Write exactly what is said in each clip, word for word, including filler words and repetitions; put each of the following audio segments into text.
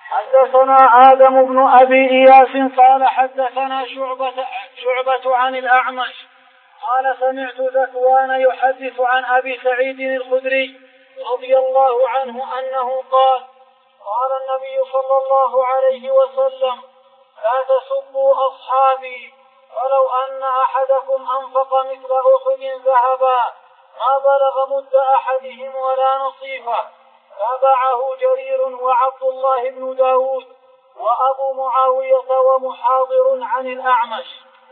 حدثنا آدم بن أبي إياس قال حدثنا شعبة, شعبة عن الأعمش قال سمعت ذكوان يحدث عن أبي سعيد الخدري رضي الله عنه أنه قال قال النبي صلى الله عليه وسلم لا تسبوا أصحابي ولو أن أحدكم أنفق مثل أحد ذهبا ما بلغ مد أحدهم ولا نصيفه. تابعه جرير وعبد الله بن داود وأبو معاوية ومحاضر عن الأعمش.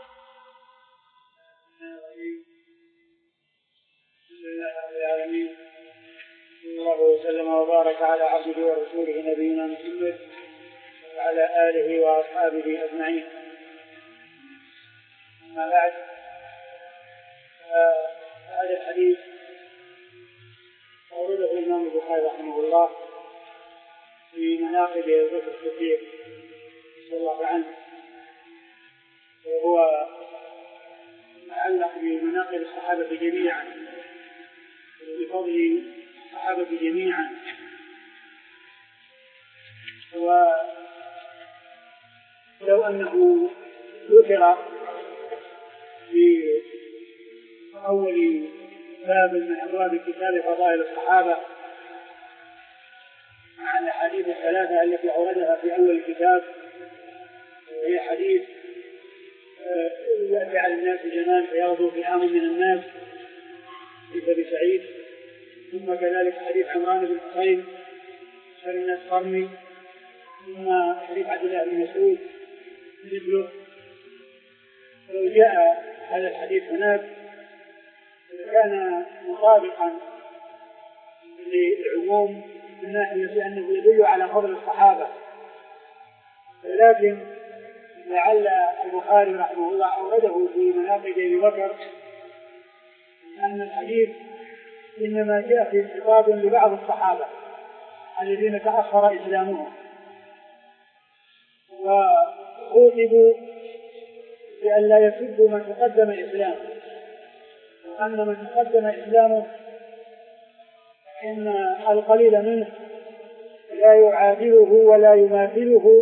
بسم الله الرحمن الرحيم. صلى الله وسلم وبارك على عبده ورسوله نبينا محمد وعلى آله وأصحابه أجمعين. أما بعد، هذا الحديث أورده الإمام البخاري رحمه الله في مناقب أبي بكر الصديق رضي الله عنه، وهو متعلق بمناقب الصحابة جميعا وبفضل الصحابة جميعا. ولو أنه ذكر في أول باب من أبواب كتاب فضائل الصحابة مع الأحاديث الثلاثة التي أوردها في أول الكتاب، وهي حديث يأتي على الناس جنان فيغدو فئام من الناس في أبي سعيد، ثم كذلك حديث عمران بن حسين شر الناس قرني، ثم حديث عبد الله بن مسعود مثله. لو جاء هذا الحديث هناك كان مطابقا للعموم من ناحية أنه يدل على فضل الصحابة، ولكن لعل البخاري رحمه الله أورده في مناقب أبي بكر أن الحديث إنما جاء في خطاب لبعض الصحابة الذين تأخر إسلامهم، وخوطبوا بأن لا يسبوا من تقدم إسلامه، وأن من تقدم إسلامه إن القليل منه لا يعادله ولا يماثله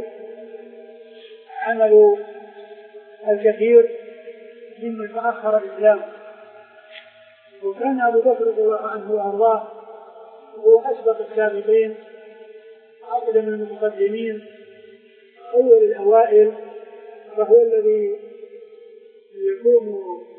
عمل الكثير ممن تأخر إسلامه. وكان أبو بكر رضي الله عنه وأرضاه هو أسبق السابقين، أقدم المتقدمين، أول الأوائل، فهو الذي يكون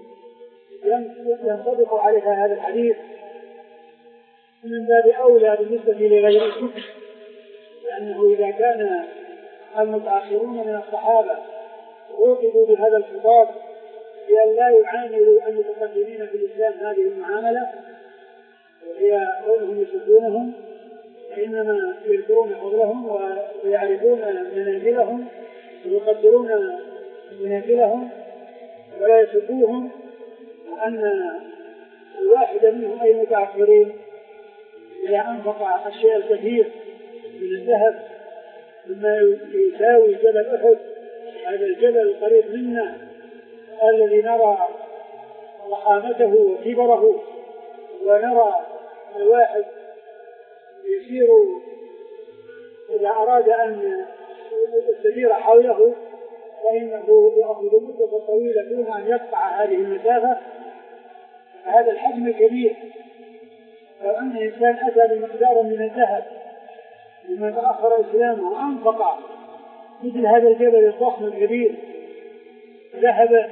ينطبق عليها هذا الحديث من باب أولى بالنسبة لغيره، لأنه إذا كان المتأخرون من الصحابة عوقبوا بهذا الخطاب بأن لا يعاملوا المتقدمين في الإسلام هذه المعاملة وهي كونهم يسبونهم، وإنما يذكرون فضلهم ويعرفون منازلهم ويقدرون منازلهم ولا يسبوهم، وأن الواحد منهم أي متأخرين إذا أنفق الشيء الكثير من الذهب مما يساوي جبل أحد، هذا الجبل القريب منا الذي نرى ضخامته وكبره، ونرى الواحد يسير إذا أراد أن يستدير حوله فإنه يأخذ مدة طويلة دون أن يقطع هذه المسافة. هذا الحجم الكبير، لو أن الإنسان أتى بمقدار من الذهب مما تأخر إسلامه وأنفق مثل هذا الجبل الضخم الكبير ذهب،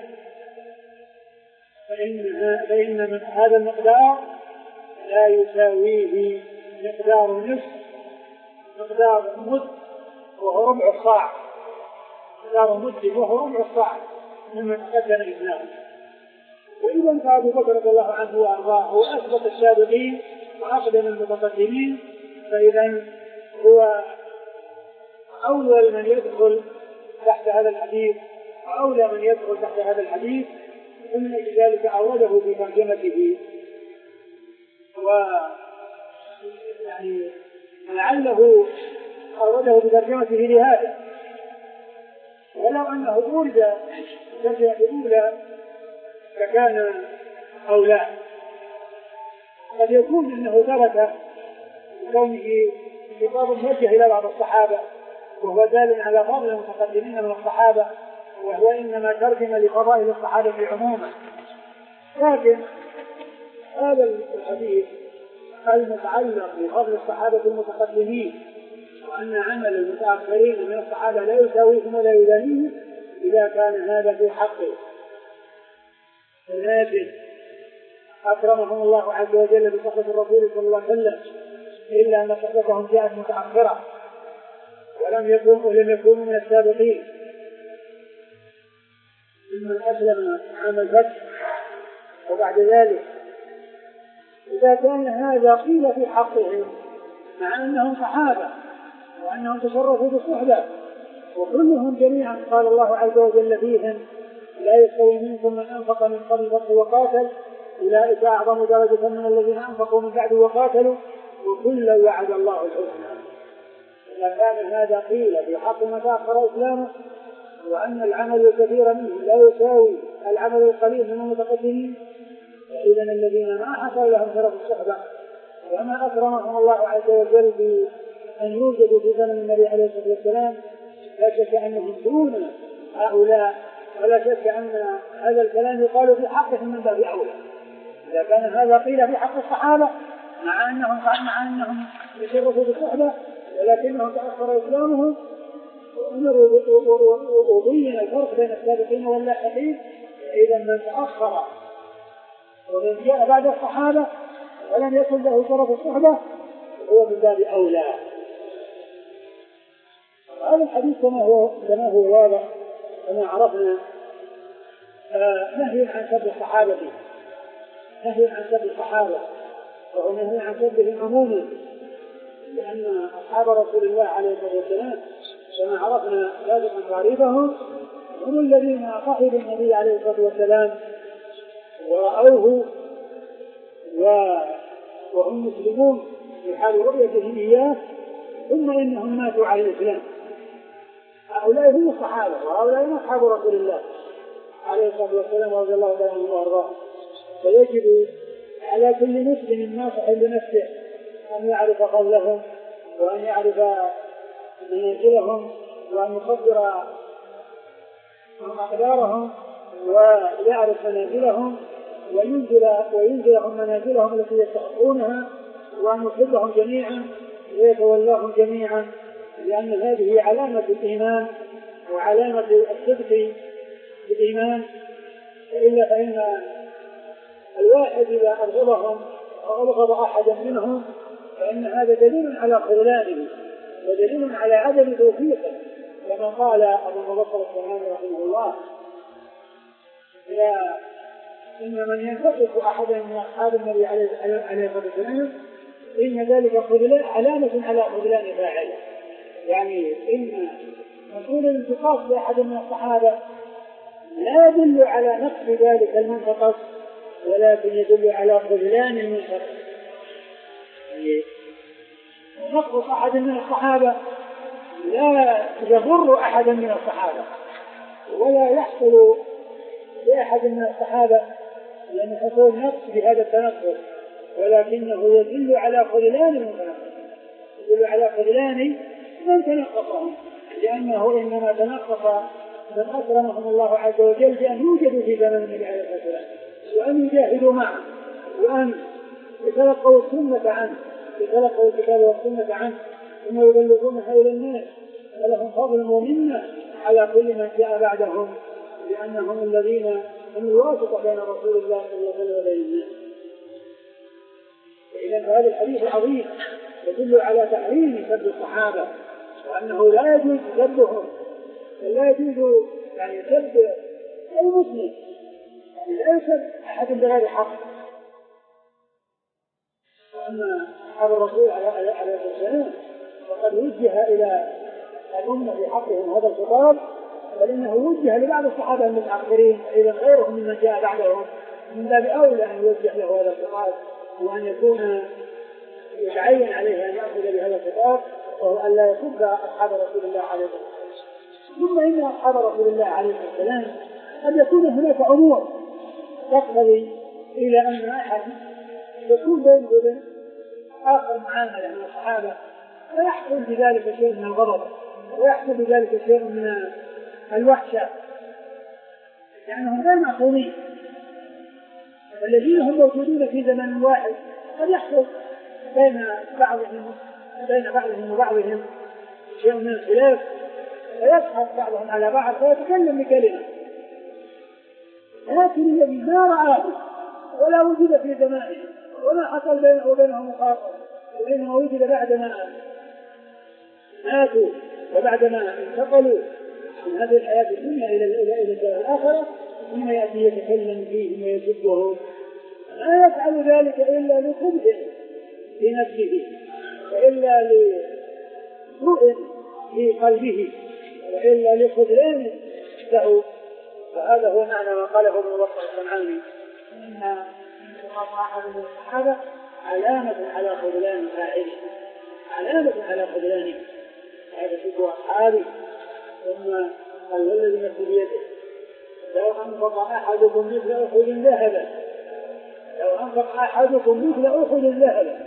فإن, فإن من هذا المقدار لا يساويه مقدار نصف مقدار مد وهو ربع الصاع، مقدار مد وهو ربع الصاع مما تقدم الإسلام. وإذا فأبو بكر رضي الله عنه وأرضاه هو أسبق السابقين وأقدم المتقدمين، فإذا هو أول من يدخل تحت هذا الحديث وأولى من يدخل تحت هذا الحديث، ومن أجل ذلك أورده في ترجمته. ويعني لعله أورده في ترجمته لهذا، ولو أنه أورد ترجمة الأولى فكان أولى. قد يكون أنه ترك كونه خطاب موجه إلى بعض الصحابة وهو دال على فضل المتقدمين من الصحابة، وهو إنما ترجم لفضائل الصحابة عموما. لكن هذا الحديث المتعلق بفضل الصحابة المتقدمين وأن عمل المتأخرين من الصحابة لا يساويهم ولا يدانيهم إذا كان هذا في حقه، لكن أكرمهم الله عز وجل بصحبة الرسول صلى الله عليه وسلم، إلا أن صحبتهم جاءت متأخرة ولم يكونوا ولم يكونوا من السابقين ممن أسلم عام الفتح وبعد ذلك. إذا كان هذا قيل في حقهم مع أنهم صحابة وأنهم تصرفوا بالصحبة وكلهم جميعا قال الله عز وجل فيهم لا يستوي منكم من أنفق من قبل الفتح وقاتل أولئك أعظم درجة من الذين أنفقوا من بعد وقاتلوا وكلا وعد الله الحسنى. إذا كان هذا قيل في حق من تأخر إسلامه وأن العمل الكثير منه لا يساوي العمل القليل من المتقدمين، فإذا الذين ما حصل لهم شرف الصحبة وما أكرمهم الله عز وجل بأن يوجدوا في زمن النبي عليه الصلاة والسلام لا شك أنهم دون هؤلاء، ولا شك أن هذا الكلام يقال في حقهم من باب أولى. إذا كان هذا قيل في حق الصحابة مع أنهم مع أنهم يشرفوا بالصحبة ولكنهم تأخر إسلامهم وبين الفرق بين السابقين واللاحقين، إذا من تأخر ومن جاء بعد الصحابة ولم يكن له شرف الصحبة هو من باب أولى. هذا الحديث كما هو كما هو واضح كما عرفنا نهي عن سب الصحابة، نهي عن سب الصحابة وهو نهي عن سبهم عموما، لأن أصحاب رسول الله عليه الصلاة والسلام كما عرفنا سابقا تعريفهم هم الذين صحبوا النبي عليه الصلاة والسلام ورأوه وهم مسلمون في حال رؤيتهم إياه ثم إنهم ماتوا على الإسلام. هؤلاء هم الصحابة وهؤلاء أصحاب رسول الله عليه الصلاة والسلام رضي الله عنهم وأرضاهم. فيجب على كل مسلم ناصح لنفسه أن يعرف فضلهم وأن يعرف منازلهم وأن يقدر أقدارهم ويعرف منازلهم وينزل وينزلهم منازلهم التي يستحقونها وأن يحبهم جميعا ويتولاهم جميعا، لأن هذه علامة الإيمان وعلامة الصدق بالإيمان. إلا فإن الواحد إذا أبغضهم أو أبغض أحدا منهم فإن هذا دليل على خذلانه ودليل على عدم توفيقه، كما قال أبو المبصر السلماني رحمه الله لا إن من ينتقص أحدا من أصحاب النبي عليه الصلاة والسلام إن ذلك خذلان علامة على خذلان فاعله، يعني إن مسؤول الانتقاص لأحد من الصحابة لا يدل على نقص ذلك المنتقص ولكن يدل على خذلان المنتقص. يعني نقص أحد من الصحابة لا يضر أحدا من الصحابة ولا يحصل لأحد من الصحابة لأن حصول نقص بهذا التنقص، ولكنه يدل على خذلان المتنقص، يدل على خذلان من تنقصهم، لأنه إنما تنقص من أكرمهم الله عز وجل بأن يوجدوا في زمن النبي عليه الصلاة والسلام وأن يجاهدوا معه وأن يتلقوا السنة عنه يتلقوا الكتاب والسنة عنه ثم يبلغونها إلى الناس، ولهم فضل ومنة على كل من جاء بعدهم، لأنهم الذين هم الواسطة بين رسول الله صلى الله عليه وسلم وبين الناس. إذن هذا الحديث عظيم يدل على تحريم سب الصحابة وأنه لا يجوز سبهم، لا يجوز يعني سب أي مسلم، يعني لا يسب أحد بغير حق. وأما أصحاب الرسول عليه الصلاة والسلام فقد وجه إلى الأمة في حقهم هذا الخطاب، بل إنه وجه لبعض الصحابة المتأخرين إذا غيرهم ممن جاء بعدهم من باب أولى أن يوجه له هذا الخطاب وأن يكون يتعين عليه أن يأخذ بهذا الخطاب، وهو أن لا يسب أصحاب رسول الله عليه الصلاة والسلام. ثم إن أصحاب رسول الله عليه الصلاة والسلام قد يكون هناك أمور تقتضي إلى أن أحد يكون بين آخر معاملة من الصحابة ويحصل بذلك شيء من الغضب ويحصل بذلك شيء من الوحشة، لأنهم غير معصومين. والذين هم موجودون في زمن واحد قد يحصل بين بعضهم بين بعضهم وبعضهم شيء من الخلاف، فيسحق بعضهم على بعض فيتكلم بكلمة، لكن الذي ما رآه ولا وجد في زمانه وما حصل بينه وبينه مخاطر وإنما وجد بعدما ماتوا وبعدما انتقلوا من هذه الحياة الدنيا إلى إلى إلى الآخرة، ثم يأتي يتكلم فيهم ويسبهم، لا يفعل ذلك إلا لخبث في نفسه وإلا لسوء في قلبه وإلا لخذلان له. فهذا هو معنى ما قاله ابن بطة الصنعاني إن انتقاص أحد من الصحابة علامة على خذلان فاعله، علامة على خذلانه. هذا شبه أصحابي ثم قال والذي نفسي بيده لو أنفق أحدكم مثل أحد ذهبا، لو أنفق أحدكم مثل أحد ذهبا،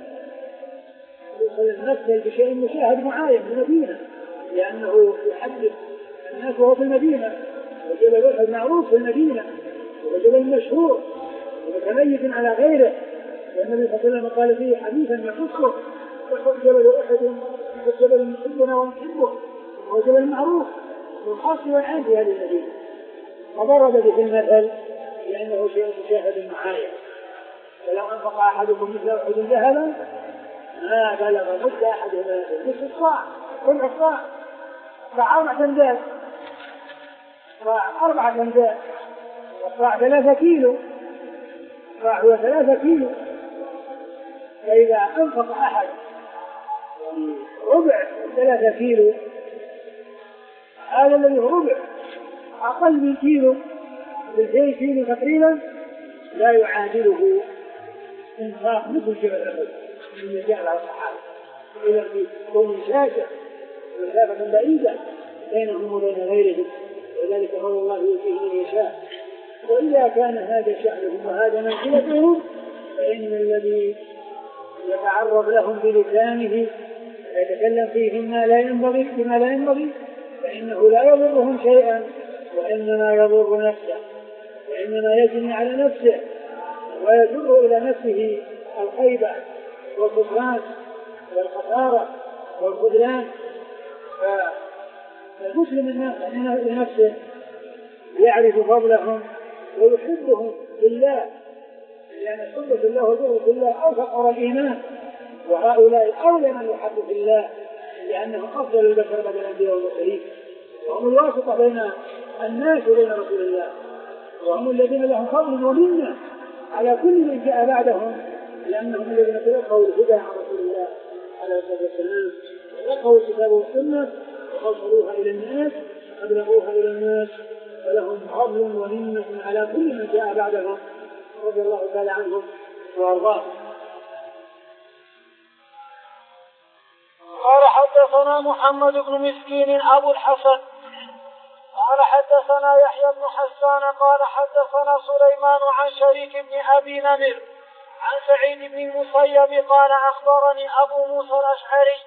يمثل بشيء مشاهد معاين في المدينة، لأنه يحدث الناس وهو في المدينة، وجبل أحد معروف في المدينة وجبل مشهور ومتميز على غيره، والنبي صلى الله عليه وسلم قال فيه حديثا يخصه وحب جبل أحد جبل نحبنا ونحبه، وهو جبل معروف والخاص والعام في هذه المدينة، وضرب به المثل لأنه شيء مشاهد معاين. فلو أنفق أحدكم مثل أحد ذهبا ما بلغ مد أحدهما مثل الصاع، كل الصاع صاع أربعة أمداد، صاع أربعة أمداد، والصاع ثلاثة كيلو، صاع هو ثلاثة كيلو. فإذا أنفق أحد ربع ثلاثة كيلو، هذا الذي هو ربع أقل من كيلو بالشيء كيلو تقريبا لا يعادله انفاق مثل جبل أحد من جعل على الصحابة، إذا في كون شاسع مسافة بعيدة بينهم وبين غيرهم، وذلك هو الله يؤتيه من يشاء. وإذا كان هذا شأنهم وهذا منزلتهم فإن الذي يتعرض لهم بلسانه ويتكلم فيه ما لا ينبغي بما لا ينبغي فإنه لا يضرهم شيئا، وإنما يضر نفسه، وإنما يجني على نفسه ويجر إلى نفسه الخيبة والخسران والخسارة والخذلان. فالمسلم الناس لنفسه يعرف فضلهم ويحبهم بالله، لأن الحب بالله والبغض بالله أوثق الإيمان، وهؤلاء أولى من يحب بالله لأنهم أفضل البشر بعد الأنبياء والمرسلين، وهم الواسطة بين الناس وبين رسول الله، وهم الذين لهم فضل ومنة على كل من جاء بعدهم، لأنهم الذين تلقوا الهدى عن رسول الله عليه الصلاة والسلام، تلقوا الكتاب والسنة ووصلوها إلى الناس أبلغوها إلى الناس، ولهم فضل ومنة على كل من جاء بعدهم رضي الله تعالى عنهم وأرضاهم. قال حدثنا محمد بن مسكين أبو الحسن قال حدثنا يحيى بن حسان قال حدثنا سليمان عن شريك بن أبي نمر عن سعيد بن المسيب قال أخبرني أبو موسى الأشعري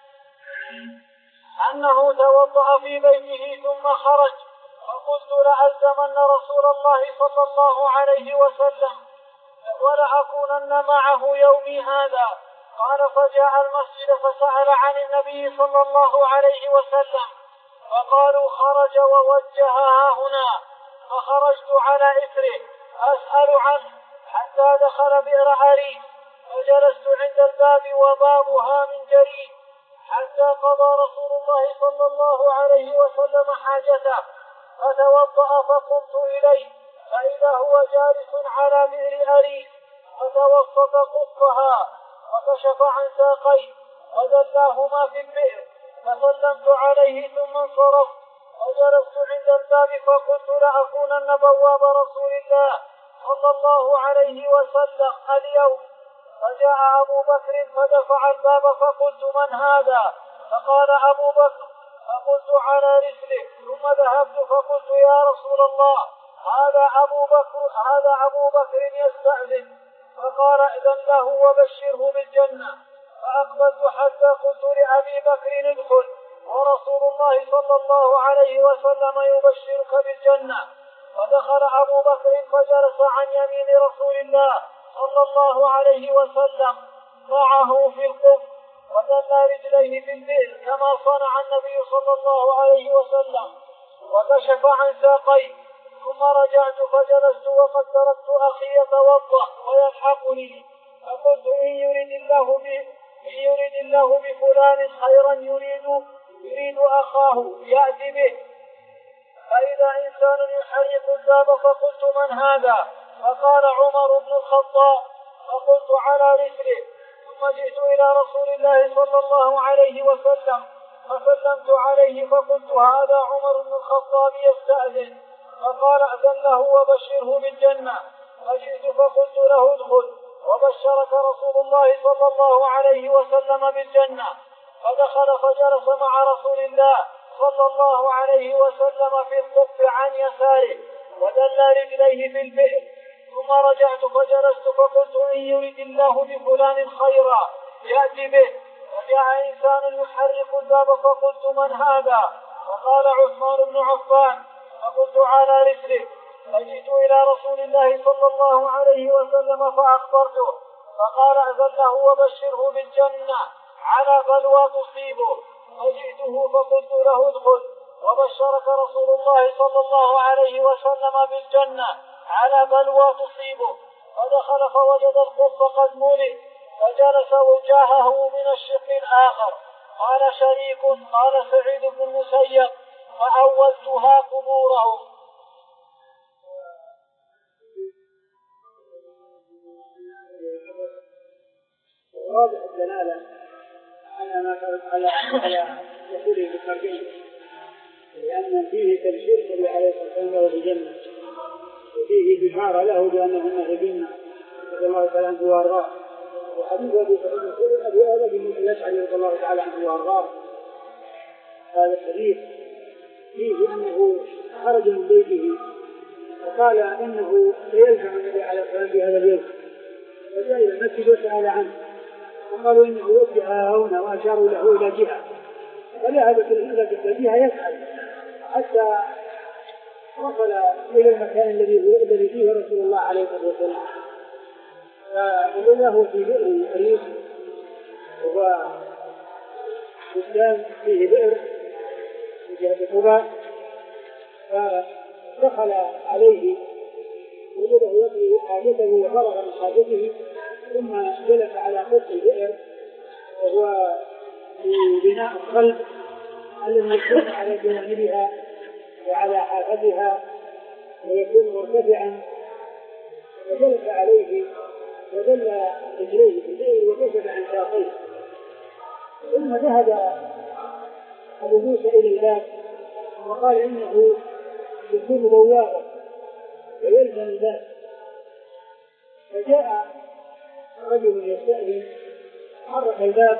أنه توضأ في بيته ثم خرج، فقلت لألزمن رسول الله صلى الله عليه وسلم ولأكونن معه يومي هذا. قال فجاء المسجد فسأل عن النبي صلى الله عليه وسلم فقالوا خرج ووجهها هنا، فخرجت على إثره أسأل عنه حتى دخل بئر عريس، فجلست عند الباب وبابها من جريد حتى قضى رسول الله صلى الله عليه وسلم حاجته، فتوضأ فقمت إليه فإذا هو جالس على بئر عريس فتوسط قفها وكشف عن ساقيه ودلاهما في البئر، فسلمت عليه ثم انصرفت وجلست عند الباب فقلت لأكونن بواب رسول الله صلى الله عليه وسلم اليوم. فجاء أبو بكر فدفع الباب فقلت من هذا؟ فقال أبو بكر، فقلت على رسله، ثم ذهبت فقلت يا رسول الله هذا أبو بكر هذا أبو بكر يستأذن، فقال ائذن له وبشره بالجنة. فأقبلت حتى قلت لأبي بكر ادخل ورسول الله صلى الله عليه وسلم يبشرك بالجنة. فدخل أبو بكر فجلس عن يمين رسول الله صلى الله عليه وسلم ضعه في القف ودل رجليه في البئر كما صنع النبي صلى الله عليه وسلم وكشف عن ساقيه، ثم رجعت فجلست وقد تركت أخي يتوضأ ويلحقني، فقلت إن يريد الله به إن يريد الله بفلان خيرا يريد يريد أخاه يأتي به. فإذا إنسان يحرك الباب فقلت من هذا؟ فقال عمر بن الخطاب، فقلت على رسله، ثم جئت إلى رسول الله صلى الله عليه وسلم فسلمت عليه فقلت هذا عمر بن الخطاب يستأذن، فقال أذن له وبشره بالجنة. فجئت فقلت له ادخل وبشرك رسول الله صلى الله عليه وسلم بالجنة. فدخل فجلس مع رسول الله صلى الله عليه وسلم في الصف عن يساره ودل رجليه في البئر، ثم رجعت فجلست فقلت إن يريد الله بفلان خيرا يأتي به. فجاء إنسان يحرك الباب فقلت من هذا؟ فقال عثمان بن عفان، فقلت على رسله. فجئت إلى رسول الله صلى الله عليه وسلم فأخبرته، فقال أذن له وبشره بالجنة على بلوى تصيبه. فجئته فقلت له ادخل وبشرك رسول الله صلى الله عليه وسلم بالجنة على بلوى تصيبه. فدخل فوجد القف قد ملئ فجلس وجاهه من الشق الآخر. قال شريك قال سعيد بن المسيب فأولتها قبورهم. واضح الدلالة على ما على على دخوله بالتربية، لأن فيه تبشير النبي عليه الصلاة والسلام له بالجنة، وفيه بشارة له بأنه من أهل الجنة رضي الله تعالى عنه وأرضاه. وحديث أبي سعيد الخدري أبي هذا بن الأشعري رضي الله تعالى عنه وأرضاه، هذا الحديث فيه أنه خرج من بيته وقال إنه سيلزم النبي عليه الصلاة والسلام بهذا اليوم، فجاء إلى المسجد وسأل عنه وقالوا إنه وجه هنا وأشاروا له إلى جهة، فذهب إلى تلك الجهة يسأل حتى وصل إلى المكان الذي الذي فيه رسول الله عليه الصلاة والسلام. فإذا هو في بئر قريب، وهو بستان فيه بئر في جهة قباء، فدخل عليه وجده يقضي حاجته وفرغ من حاجته، ثم جلس على قرب البئر وهو في بناء القلب الذي يكون على جوانبها وعلى حافتها ويكون مرتفعا، فجلس عليه ودل رجليه في البئر وكشف عن ساقيه. ثم ذهب أبو موسى إلى الباب وقال إنه يكون بوابا ويلزم الباب. فجاء رجل يستأذن حرك الباب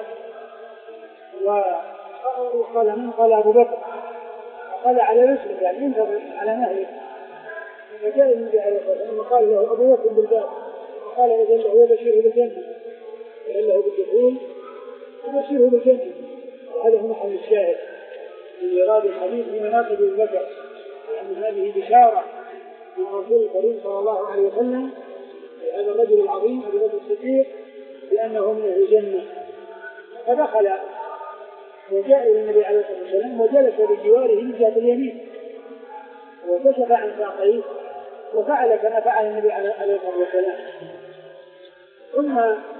وقال من؟ قال أبو بكر. قال على رسلك يعني ينتظر على مهلك. فجاء النبي عليه الصلاة والسلام وقال له أبو بكر بالباب، قال إذن له وبشره بالجنة، إذن له بالدخول وبشره بالجنة. وهذا هو محل الشاهد من إيراد الحديث في مناقب أبي بكر، لأن هذه بشارة من رسول الكريم صلى الله عليه وسلم لهذا الرجل العظيم أبي بكر الصديق بأنه من أهل الجنة. فدخل وجاء إلى النبي عليه الصلاة والسلام وجلس بجواره من جهة اليمين وكشف عن ساقيه وفعل كما فعل النبي عليه الصلاة والسلام. ثم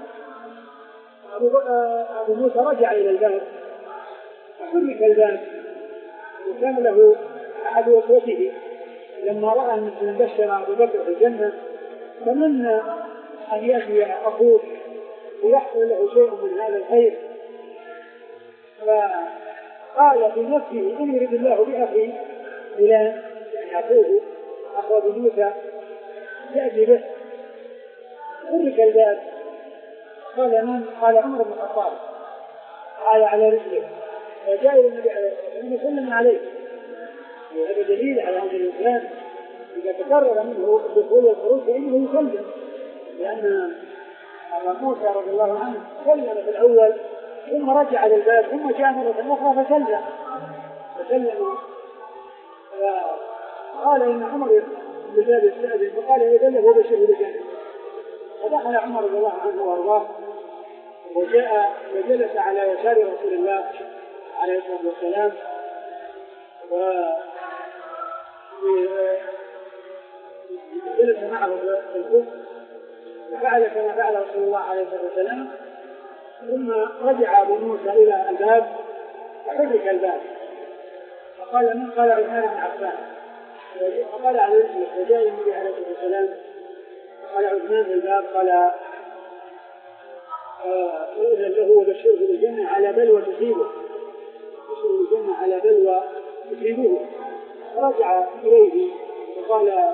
أبو موسى رجع إلى الباب فحرك الباب، وكان له أحد وسوته لما رأى مثل بشر أبو بكر في الجنة تمنى أن يأتي أخوه ويحصل له شيء من هذا الخير، فقال في نفسه إن يريد الله بأخي فلان يعني أخوه أخو أبي موسى يأتي به. حرك الباب، قال من؟ قال عمر بن الخطاب. قال على رجله، فجاء إلى النبي عليه الصلاة والسلام وسلم عليه. وهذا دليل على أن الإنسان إذا تكرر منه الدخول والخروج فإنه يسلم، لأن أبا موسى رضي الله عنه سلم في الأول ثم رجع للباب ثم جاء مرة أخرى فسلم فسلم فقال إن عمر بباب السعد فقال يدله وبشره بالجنة. فدخل عمر رضي الله عنه وارضاه وجاء وجلس على يسار رسول الله عليه الصلاة والسلام وجلس معه في الكوف وفعل كما فعل رسول الله عليه الصلاة والسلام. ثم رجع أبو موسى إلى الباب فحرك الباب فقال من؟ قال عثمان بن عفان. فقال عليه الصلاة وجاء النبي عليه الصلاة والسلام قال عثمان في الباب قال أذن له وبشره بالجنة على بلوى تصيبه بشره بالجنة على بلوى تصيبه. فرجع إليه وقال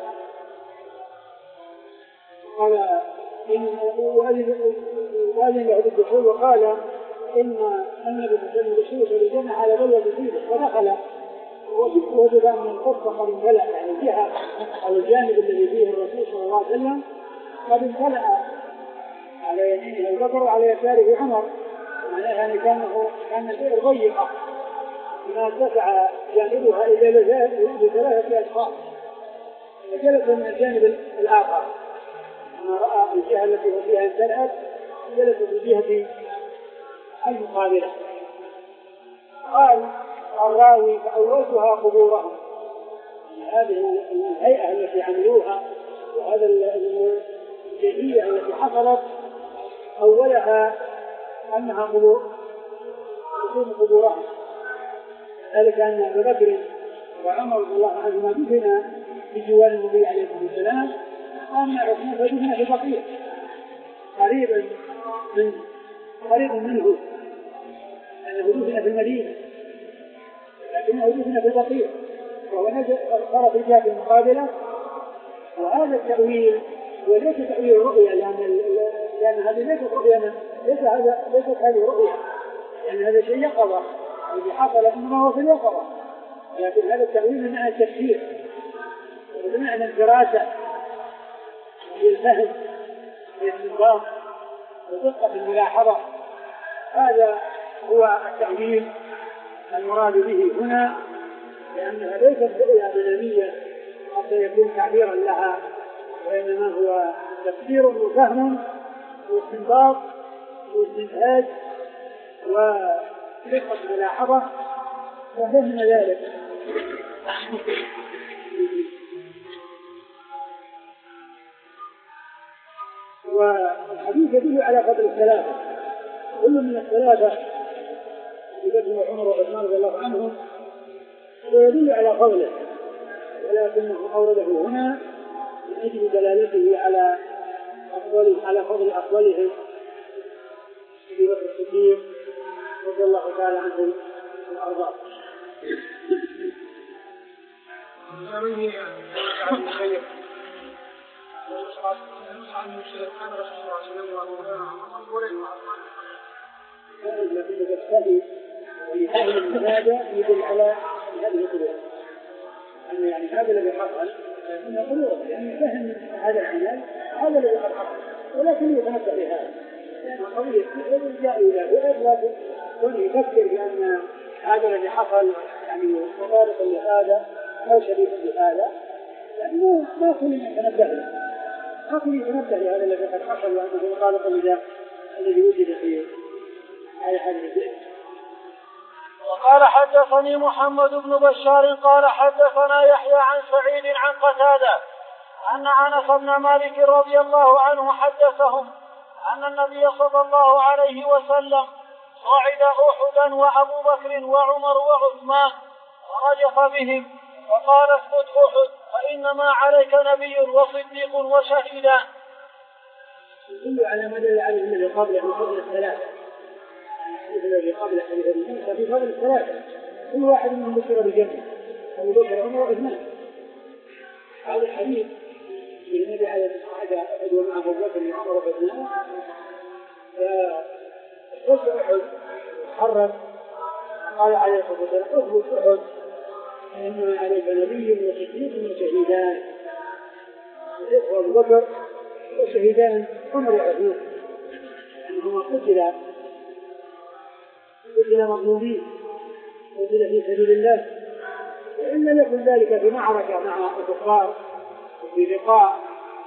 قال إن وأذن له بالدخول وقال إن النبي صلى الله عليه وسلم بشره بالجنة على بلوى تصيبه. فدخل وجد أن القصة قد امتلأ يعني الجهة أو الجانب الذي فيه الرسول صلى الله عليه وسلم قد امتلأ على يمينه أبو بكر وعلى يساره عمر. معناها يعني كانه كان البئر ضيقة بما اتسع جانبها إلى لثلاثة أشخاص. فجلس من الجانب الآخر لما رأى الجهة التي هو فيها امتلأت جلس في الجهة المقابلة. قال الراوي فأولتها قبورهم. هذه الهيئة التي عملوها وهذا الجزية التي حصلت أولها أنها قبور تكون قبورهم. ذلك أن أبو بكر وعمر رضي الله عنهما دفن بجوار النبي عليه الصلاة والسلام وأما عثمان فدفن في البقيع قريبا من قريب منه أنه دفن في المدينة لكنه دفن في البقيع وهو صار في الجهة المقابلة. وهذا التأويل وليس تأويل رؤيا لأن لأن هذه ليست رؤيا ليس هذا ليست هذه رؤيا لأن يعني هذا شيء يقظة الذي حصل إنما هو في اليقظة. لكن هذا التأويل بمعنى التفسير وبمعنى الدراسة والفهم والاستنباط ودقة الملاحظة. هذا هو التأويل المراد به هنا لأنها ليست رؤيا منامية حتى يكون تعبيرا لها وإنما هو تفسير وفهم واستنباط واستنتاج ودقة ملاحظة وفهم ذلك. والحديث يدل على فضل الثلاثة كل من الثلاثة أبي بكر وعمر وعثمان رضي الله عنهم ويدل على فضله ولكنه أورده هنا من أجل دلالته على أفضل على فضل أفضلهم أبي بكر الصديق رضي الله تعالى عنه وأرضاه. لكن تستهي ولهذه المزاجة يدل على هذه القدرة أن يعني هذا الذي حصل من القدرة لأن فهم هذا العمل هذا الذي قد حصل ولكن يتنبه لهذا لأن القضية جاء إلى غير لكن كونه يفكر بأن هذا الذي حصل يعني مطابق لهذا أو شريك لهذا لأنه ما كل من يتنبه له ما كل يتنبه لهذا الذي قد حصل وأنه مطابق لهذا الذي وجد فيه على هذا الذي. وقال حدثني محمد بن بشار قال حدثنا يحيى عن سعيد عن قتادة أن أنس بن مالك رضي الله عنه حدثهم أن النبي صلى الله عليه وسلم صعد أحدا وأبو بكر وعمر وعثمان ورجف بهم وقال اسكت أحد فإنما عليك نبي وصديق وشهيدان. يدل على مدى عليه الذي قبله من فضل الثلاثة الذي قبل حديث موسى في فضل الثلاثة كل واحد منهم بشر بالجنة أبو بكر وعمر وعثمان. هذا الحديث النبي عليه الصلاة والسلام أدعو مع أبو بكر وعمر وعثمان فقلت أحد حرك قال عليه الصلاة والسلام أثبت أحد فإنما عليك نبي وصديق وشهيدان. أبو بكر وشهيدان عمر وعثمان أنهما قتلا قتل مظلومين قتل في سبيل الله، وإن لم يكن ذلك في معركة مع الكفار وفي لقاء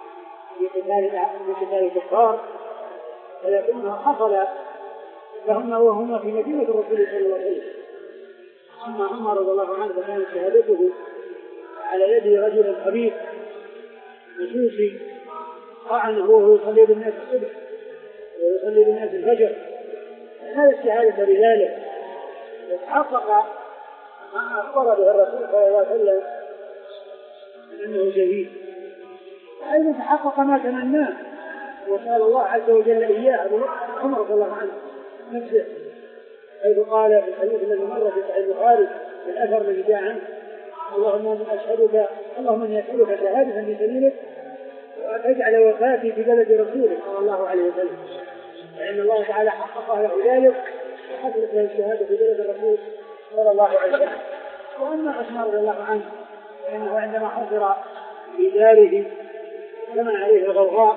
بقتال الكفار، ولكنه حصل لهن وهما في مدينة الرسول صلى الله عليه وسلم. أما عمر رضي الله عنه فكانت شهادته على يد رجل خبيث مجوسي طعنه وهو يصلي بالناس الصبح ويصلي بالناس الفجر، هذا الشهادة بذلك يتحقق ما أخبر به الرسول صلى الله عليه وسلم من أنه شهيد، أيضا تحقق ما تمناه وسأل الله عز وجل إياه عمر رضي الله عنه نفسه، حيث قال في الحديث الذي مر في صحيح البخاري في الأثر الذي جاء عنه: اللهم إني أشهدك اللهم إني أسألك شهادة في سبيلك وأن تجعل وفاتي في بلد رسولك صلى الله عليه وسلم، فإن الله تعالى حقق له ذلك وحصلت له الشهادة في بلد الرسول صلى الله عليه وسلم. وأما عثمان رضي الله عنه فإنه عندما حضر في داره جمع عليه الغوغاء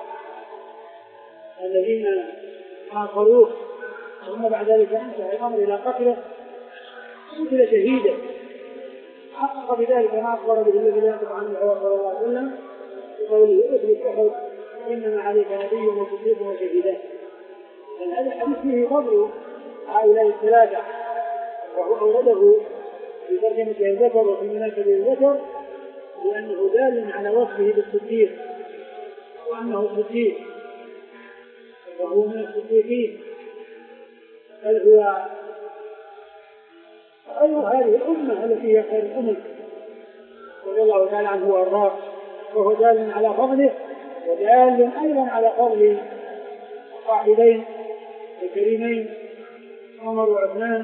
الذين حاصروه، ثم بعد ذلك انتهى الأمر إلى قتله قتل شهيدا، حقق بذلك ما أخبر به الذي لا ينطق عنه صلى الله عليه وسلم بقوله: اثبت أحد إنما عليك نبي وصديق وشهيدان. هذا الحديث فيه فضل هؤلاء الثلاثة، وهو أورده في ترجمة الذكر وفي مناسبة الذكر لأنه دال على وصفه بالصديق وأنه صديق وهو من الصديقين، بل هو خير هذه الأمة التي هي خير الأمم رضي الله تعالى عنه وأرضاه، وهو دال على فضله ودال أيضا على فضل الصاحبين الكريمين عمر وعثمان.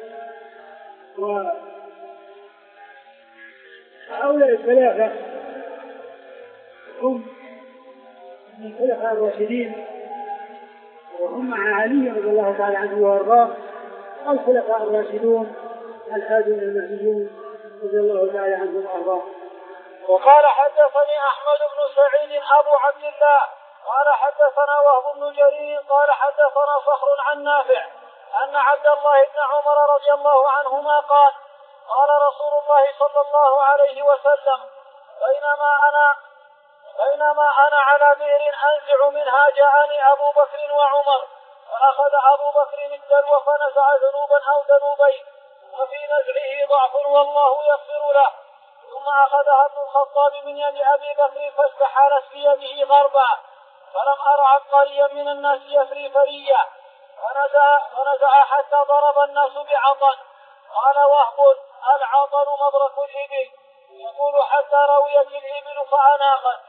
وهؤلاء الثلاثة هم من الخلفاء الراشدين، وهم مع علي رضي الله تعالى عنه وارضاه الخلفاء الراشدون الهادون المهديون رضي الله تعالى عنهم وارضاه. وقال حدثني احمد بن سعيد ابو عبد الله قال حدثنا وهب بن جرير قال حدثنا صخر عن نافع ان عبد الله بن عمر رضي الله عنهما قال: قال رسول الله صلى الله عليه وسلم: بينما انا بينما انا على بئر انزع منها جاءني ابو بكر وعمر، فاخذ ابو بكر الدلو فنزع ذنوبا او ذنوبين، وفي نزعه ضعف والله يغفر له، ثم اخذها ابن الخطاب من يد ابي بكر فاستحالت في يده غربا، فلم ار عبقريا من الناس يفري فريه، فنزع, فنزع حتى ضرب الناس بعطن. قال وهب: العطن مبرك الإبل، يقول حتى رويت الإبل فأناقت.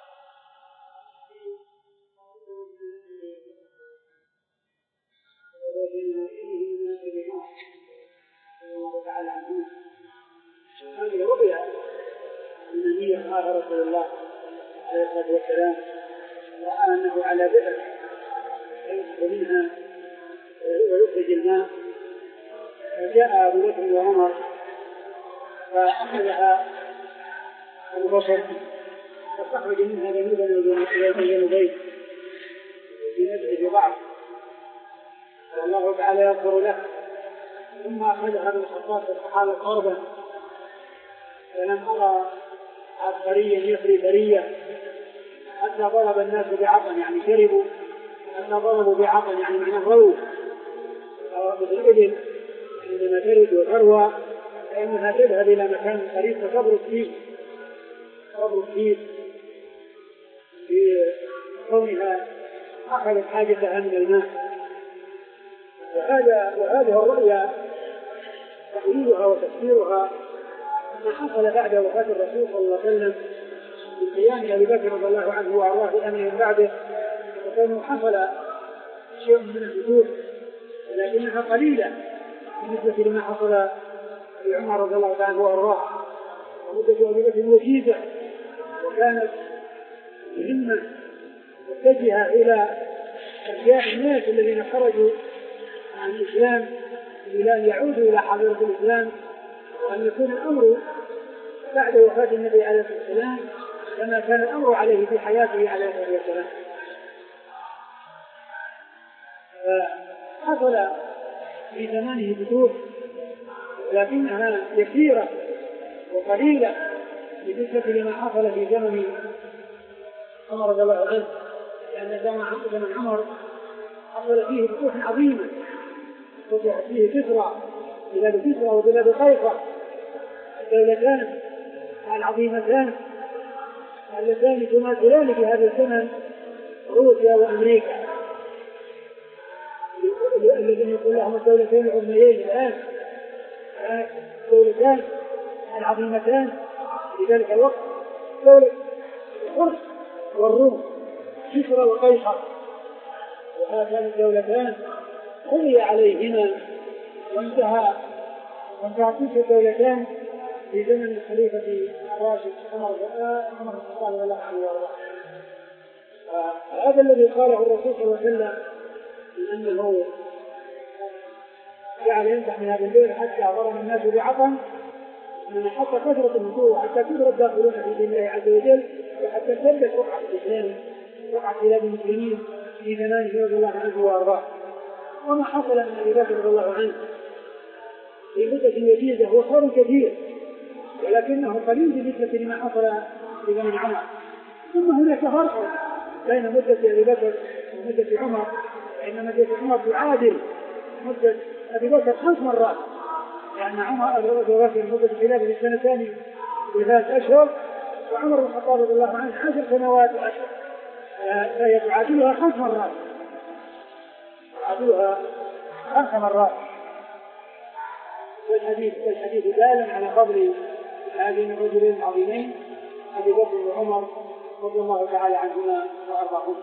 هذه رؤيا النبي قال رسول الله عليه الصلاة والسلام: رأى أنه على بئر ينزل منها ويخرج الماء، فجاء أبو بكر وعمر فأخذها أبو بكر فاستخرج منها ذنوبا وذنوبين في نزعه ضعف والله تعالى يغفر له، ثم أخذها ابن الخطاب فاستحال قربا، فلم أرى عبقريا يفري برية حتى ضرب الناس بعطن، يعني شربوا حتى ضربوا بعطن، يعني معناه رووا. مثل الإبل عندما ترد وتروى فإنها تذهب إلى مكان قريب فتبرد فيه تبرد فيه في كونها أخذت حاجتها من الماء. وهذا وهذه الرؤيا تحليلها وتفسيرها ما حصل بعد وفاة الرسول صلى الله عليه وسلم من قيام أبي بكر رضي الله عنه وأرضاه بأمره بعده، وكانه حصل شيء من الفتوح ولكنها قليلة بالنسبة لما حصل لعمر رضي الله عنه وأرضاه. ومدة أبي بكر وجيزة وكانت مهمة متجهة إلى أشياء الناس الذين خرجوا عن الإسلام إلى أن يعودوا إلى حضارة الإسلام، وأن يكون الأمر بعد وفاة النبي عليه الصلاة والسلام كما كان الأمر عليه في حياته عليه الصلاة والسلام. فحصل في زمانه فتوح لكنها يسيرة وقليلة بالنسبة لما حصل في زمن عمر رضي الله عنه، لأن زمن عمر حصل فيه فتوح عظيمة، فتح فيه كسرى، بلاد كسرى وبلاد قيصر، الدولتان العظيمتان اللتان تماثلان في هذا الزمن روسيا وأمريكا الذين يقول لهم الدولتين العظميين الآن، الدولتان العظيمتان في ذلك الوقت دولة الفرس والروم كسرى وقيصر، وهاتان الدولتان قضي عليهما وانتهى وانتهى تلك الدولتان في زمن الخليفة الراشد عمر بن الخطاب رضي الله عنه وارضاه. هذا الذي قاله الرسول صلى الله عليه وسلم انه جعل يمسح من هذا الليل حتى ظلم الناس بعطن، ان حتى كثرة النفوس وحتى كثرة الداخلون في دين الله عز وجل وحتى ثبت وقعة الاسلام وقعة بلاد المسلمين في زمانه رضي الله عنه وارضاه. وما حصل من ابي بكر رضي الله عنه في مدة وجيزة هو خير كثير، ولكنه قليل بالنسبة لما حصل في زمن عمر. ثم هناك فرق بين مدة أبي بكر ومدة عمر، فإن مدة عمر تعادل مدة أبي بكر خمس مرات، لأن عمر أبي بكر مدة خلافه سنتين وثلاث أشهر، وعمر بن الخطاب رضي الله عنه عشر سنوات وأشهر، فهي تعادلها خمس مرات تعادلها خمس مرات. والحديث والحديث دال على فضل هذين الرجلين العظيمين أبي بكر وعمر رضي الله تعالى عنهما وأرضاهما.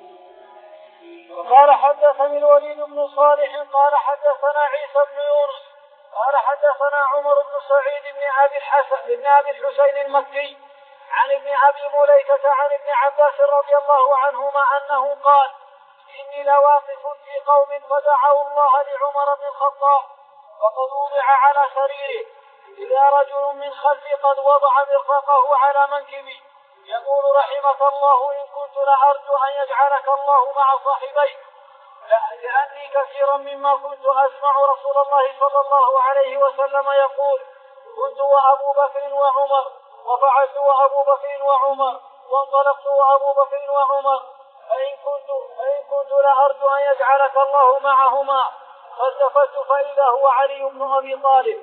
وقال حدثني الوليد بن صالح قال حدثنا عيسى بن يونس قال حدثنا عمر بن سعيد بن أبي الحسن بن أبي الحسين المكي عن ابن أبي مليكة عن ابن عباس رضي الله عنهما أنه قال: إني لواقف في قوم فدعوا الله لعمر بن الخطاب وقد وضع على سريره، إذا رجل من خلفي قد وضع مرفقه على منكبي يقول: رحمك الله، إن كنت لأرجو أن يجعلك الله مع صاحبيك، لأني كثيرا مما كنت أسمع رسول الله صلى الله عليه وسلم يقول: كنت وأبو بكر وعمر، وفعلت وأبو بكر وعمر، وانطلقت وأبو بكر وعمر، فإن كنت, فإن كنت لأرجو أن يجعلك الله معهما، فالتفت فإذا هو علي بن أبي طالب.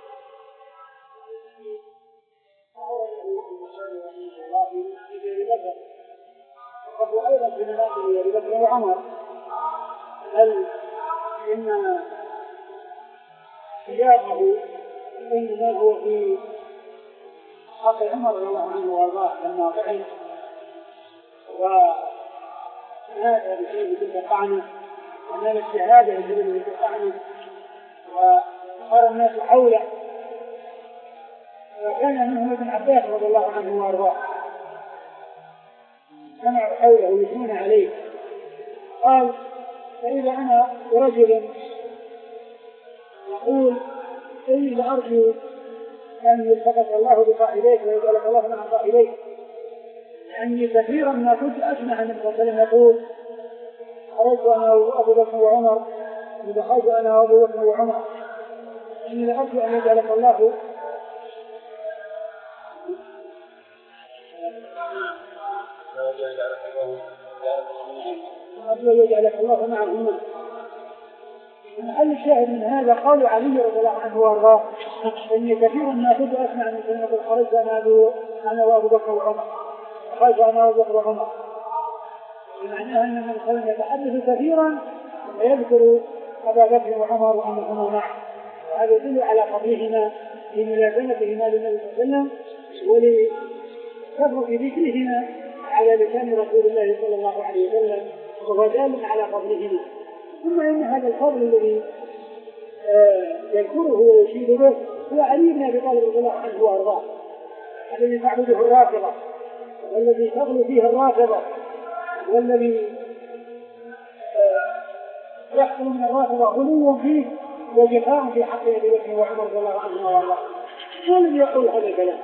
وقد أيضا في مناقب أبي بكر وعمر هل إن خياره إنما هو في حق عمر رضي الله عنه وارضاه لما طعن ونادى بشيء تلك الطعنه ونال الشهاده بسبب تلك الطعنه وصار الناس حوله، وكان منهم ابن عباس رضي الله عنه وارضاه سمعوا حوله ويثنون عليه. قال: فإذا أنا رجل يقول إني لأرجو أن يلتقط الله بصاحبيك ويجعلك الله مع صاحبيك، لأني كثيرا ما كنت أسمع النبي صلى الله عليه وسلم يقول: خرجت أنا وأبو بكر وعمر، ودخلت أنا وأبو بكر وعمر، إني لأرجو أن يجعلك الله أرجو أن يجعلك الله معهما. محل الشاهد من هذا قال علي رضي الله عنه وارضاه: إني كثيرا ما كنت أسمع من كلمة يقول: خرجت أنا وأبو بكر وعمر، خرجت أنا وأبو بكر وعمر، بمعناها أن النبي صلى الله عليه وسلم يتحدث كثيرا ويذكر أبا بكر وعمر وأنهما معه، وهذا يدل على فضلهما في ملازمتهما للنبي صلى الله عليه وسلم ولكثرة ذكرهما على لسان رسول الله صلى الله عليه وسلم، وهو دال على فضلهما. ثم إن هذا الفضل الذي آه يذكره ويشيد به هو علي بن أبي طالب رضي الله عنه وأرضاه، الذي تعبده الرافضة والذي تغلو فيه الرافضة والذي آه يحصل من الرافضة غلو فيه وجفاء في حق أبي بكر وعمر رضي الله عنه وأرضاه. ما الذي يقول هذا الكلام؟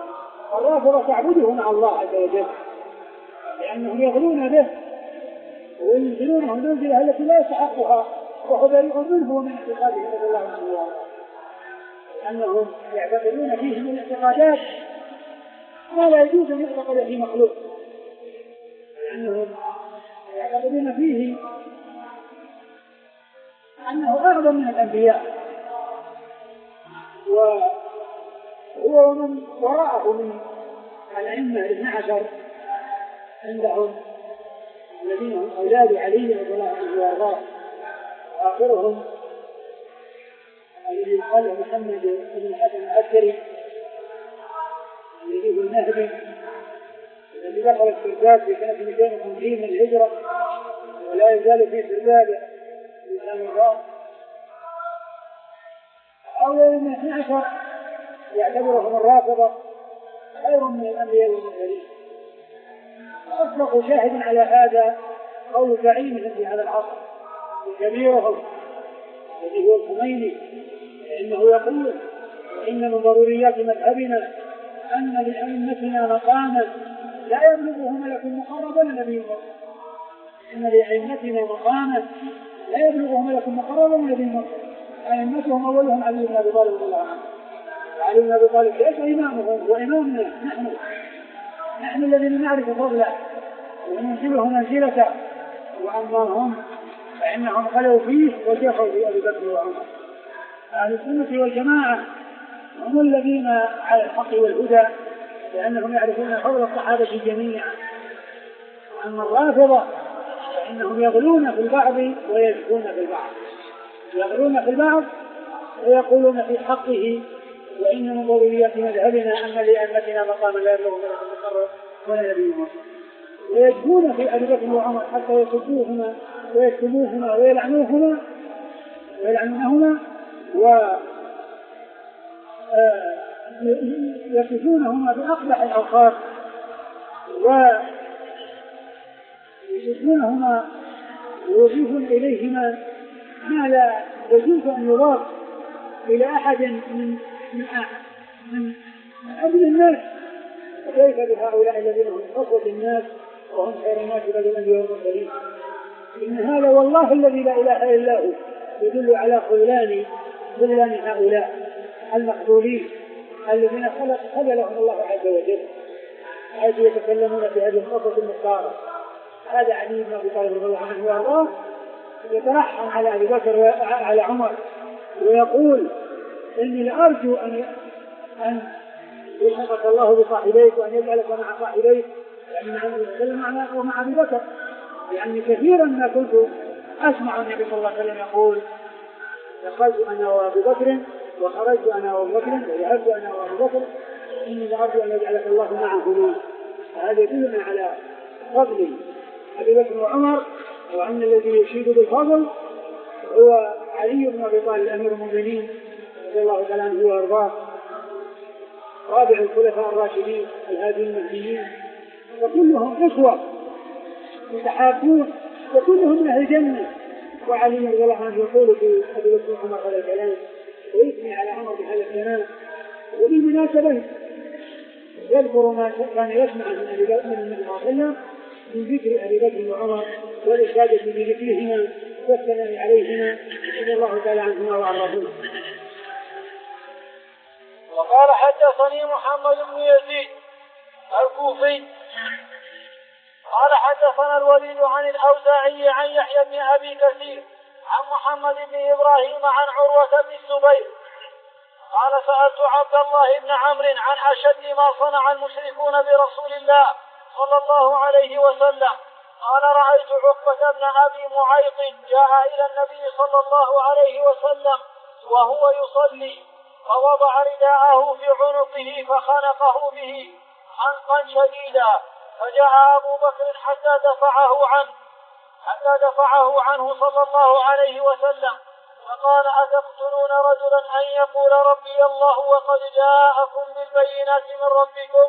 الرافضة تعبده مع الله عز وجل، لأنهم يغلون به وينزلونه المنزلة التي لا يستحقها، وهو بريء منه ومن اعتقاده رضي الله عنه أنهم يعتقدون فيه من الاعتقادات ما لا يجوز أن يعتقد فيه مخلوق، لأنهم يعتقدون فيه أنه أعظم من الأنبياء، وهو ومن وراءه من الأئمة الاثنى عشر عندهم الذين هم أولاد علي رضي الله عنه وأرضاه، وآخرهم الذي قال محمد بن الحسن العسكري الذي هو المهدي الذي دخل السرداب في سنة مئتين وخمسين من الهجرة ولا يزال في سردابه لسان الراس، أو من اثني عشر يعتبرهم الرافضة خير من الأنبياء والمرسلين. أصدق شاهد على هذا قول زعيمهم في هذا العصر وكبيرهم الذي هو الخميني، فإنه يقول إن من ضروريات مذهبنا أن لأئمتنا مقاما لا يبلغه ملك مقرب ولا نبي مرسل. إن لأئمتنا مقاما لا يبلغه ملك مقرب ولا نبي مرسل. أئمتهم أولهم علي بن أبي طالب رضي الله عنه. علي بن أبي طالب ليس إمامهم وإمامنا نحن نحن الذين نعرف فضله وننزله منزلته، وأما هم فإنهم خلوا فيه وجحوا في أبي بكر وعمر. أهل السنة والجماعة هم الذين على الحق والهدى لأنهم يعرفون فضل الصحابة جميعا. وأما الرافضة فإنهم يغلون في البعض ويزكون في البعض، يغلون في البعض ويقولون في حقه وإن من ضروريات مذهبنا أن لأئمتنا مقاما لا يبلغه ملك مقرب ولا نبي مرسل، ويزكون في أبي بكر وعمر حتى يسبوهما ويكتموهما ويلعنوهما ويلعنونهما ويصفونهما بأقبح الأوصاف ويصفونهما ويضيفون إليهما ما لا يجوز أن يضاف إلى أحد من من من أبن الناس. كيف بهؤلاء الذين هم صفوة الناس وهم خير الناس بعد الأنبياء والمرسلين؟ إن هذا والله الذي لا إله إلا هو يدل على خذلان خذلان هؤلاء المخذولين الذين خذلهم الله عز وجل، حيث يتكلمون في هذه القصص المختارة. هذا علي بن أبي طالب رضي الله عنه وأرضاه يترحم على أبي بكر وعلى عمر ويقول إني لأرجو أن أن يلحقك الله بصاحبيك وأن يجعلك مع صاحبيك، يعني مع النبي ومع أبي بكر. يعني كثيرا ما كنت أسمع النبي صلى الله عليه وسلم يقول دخلت أنا وأبو بكر وخرجت أنا وأبو بكر وذهبت أنا وأبو بكر إني لأرجو أن يجعلك الله معهما. هذا يدلنا على فضل أبي بكر وعمر، وأن الذي يشيد بالفضل هو علي بن أبي طالب أمير المؤمنين رضي الله تعالى عنه وأرضاه، رابع الخلفاء الراشدين الهادي المهديين، وكلهم إخوة متحابون وكلهم من أهل الجنة. وعلي رضي الله عنه يقول في أبي بكر وعمر هذا الكلام ويثني على عمر بهذا الكلام. وبالمناسبة يذكر ما كان يسمع من أبي بكر من النبي صلى الله عليه وسلم من ذكر أبي بكر وعمر والإشادة بذكرهما والثناء عليهما رضي الله تعالى عنهما وأرضاهما. وقال حدثني محمد بن يزيد الكوفي قال حدثنا الوليد عن الأوزاعي عن يحيى بن أبي كثير عن محمد بن إبراهيم عن عروة بن الزبير قال سألت عبد الله بن عمرو عن أشد ما صنع المشركون برسول الله صلى الله عليه وسلم قال رأيت عقبة بن أبي معيط جاء إلى النبي صلى الله عليه وسلم وهو يصلي فوضع رداءه في عنقه فخنقه به خنقا شديدا، فجاء أبو بكر حتى دفعه عنه حتى دفعه عنه صلى الله عليه وسلم فقال أتقتلون رجلا أن يقول ربي الله وقد جاءكم بالبينات من ربكم؟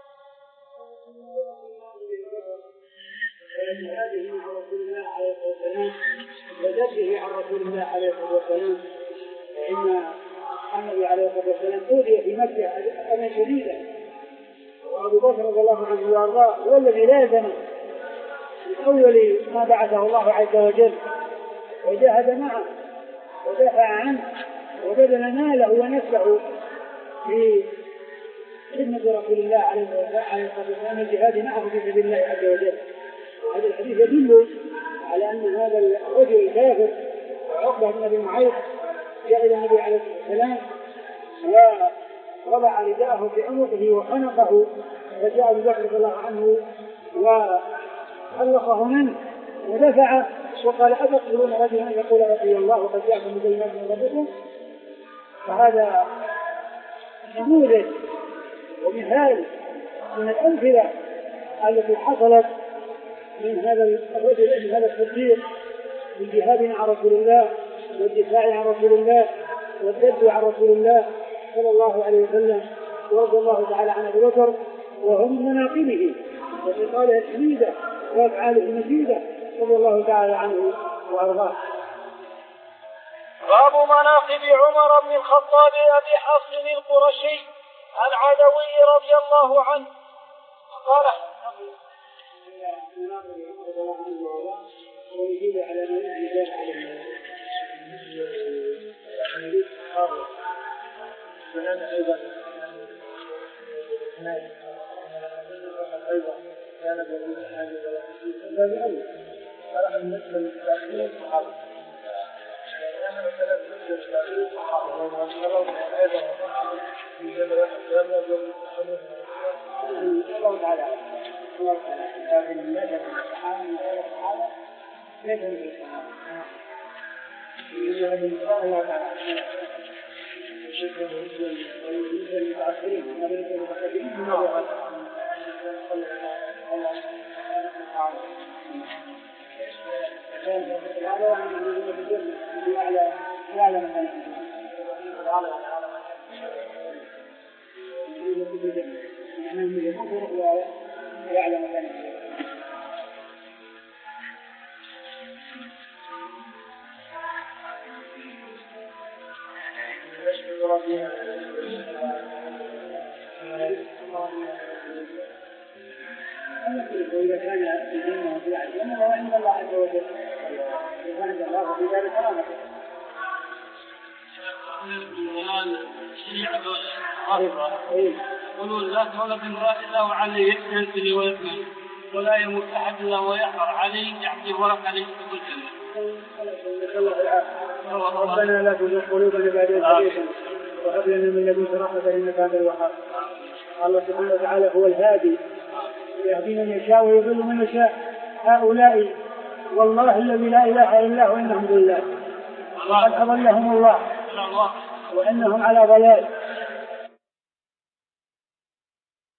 هذه عن رسول الله عليه الصلاة والسلام وجده عن رسول الله عليه الصلاة والسلام، فإن النبي عليه الصلاة والسلام أوذي في مكة أذى شديدا، وأبو بكر رضي الله عنه وأرضاه هو الذي لازم أول ما بعثه الله عز وجل، وجاهد معه ودافع عنه وبذل ماله ونفسه في خدمة رسول الله عليه الصلاة والسلام الجهاد معه في سبيل الله عز وجل. وهذا الحديث يدل على أن هذا الرجل الكافر عقبة بن أبي معيط جاء إلى النبي عليه الصلاة والسلام ووضع رداءه في عنقه وخنقه، فجاء أبو بكر رضي الله عنه وخلصه منه ودفع وقال أتقتلون رجلا يقول رضي الله وقد جاءكم بكلمات من ربكم؟ فهذا نموذج ومثال من الأمثلة التي حصلت من هذا الرجل من هذا الصديق بالجهاد مع رسول الله والدفاع عن رسول الله والذب عن رسول الله صلى الله عليه وسلم، ورضي الله تعالى عن أبي بكر، وهم من مناقبه وخصاله الحميدة وأفعاله المجيدة رضي الله تعالى عنه وأرضاه. باب مناقب عمر بن الخطاب أبي حفص القرشي العدوي رضي الله عنه قال ويجيب على ما يجب عليه فلان أيضا أيضا كان بيقول هذا الباب الأول فرح بالنسبة للتأخير الصحابة لأن مثلا بالنسبة للتأخير الصحابة وما شروا أيضا في جبل الأسلام يقول الله تعالى الله تعالى لكن المدى من الصحابة من غير الصحابة ليس من الصحابة يجب الله تعالى شكرا للمتأخرين ما بين المتقدمين من الله وإذا كان الدين في عزيمة هو عند الله عز وجل وعند الله في ذلك كرامته. الشريعة يقولون لا تولد امرأة إلا وعليه ينتهي ويكمل ولا يموت أحد إلا ويحضر عليه يعطي ورق عليه كل الجنة. ربنا لا تزغ قلوبنا بعد إذ هديتنا وهب لنا من لدنك رحمة إنك أنت الوهاب. الله سبحانه وتعالى هو الهادي يهدي من يشاء ويضل من يشاء. هؤلاء والله الذي لا إله إلا هو إنهم بالله وقد أضلهم الله وإنهم على ضلال